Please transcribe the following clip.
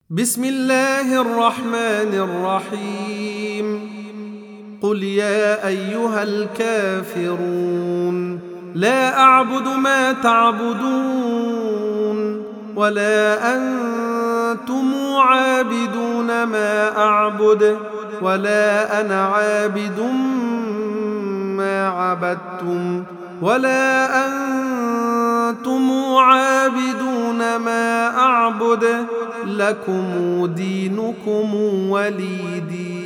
بسم الله الرحمن الرحيم. قل يا أيها الكافرون لا أعبد ما تعبدون ولا أنتم عابدون ما أعبد ولا أنا عابد ما عبدتم ولا أنتم عابدون ما أعبد لكم دينكم ولي دين.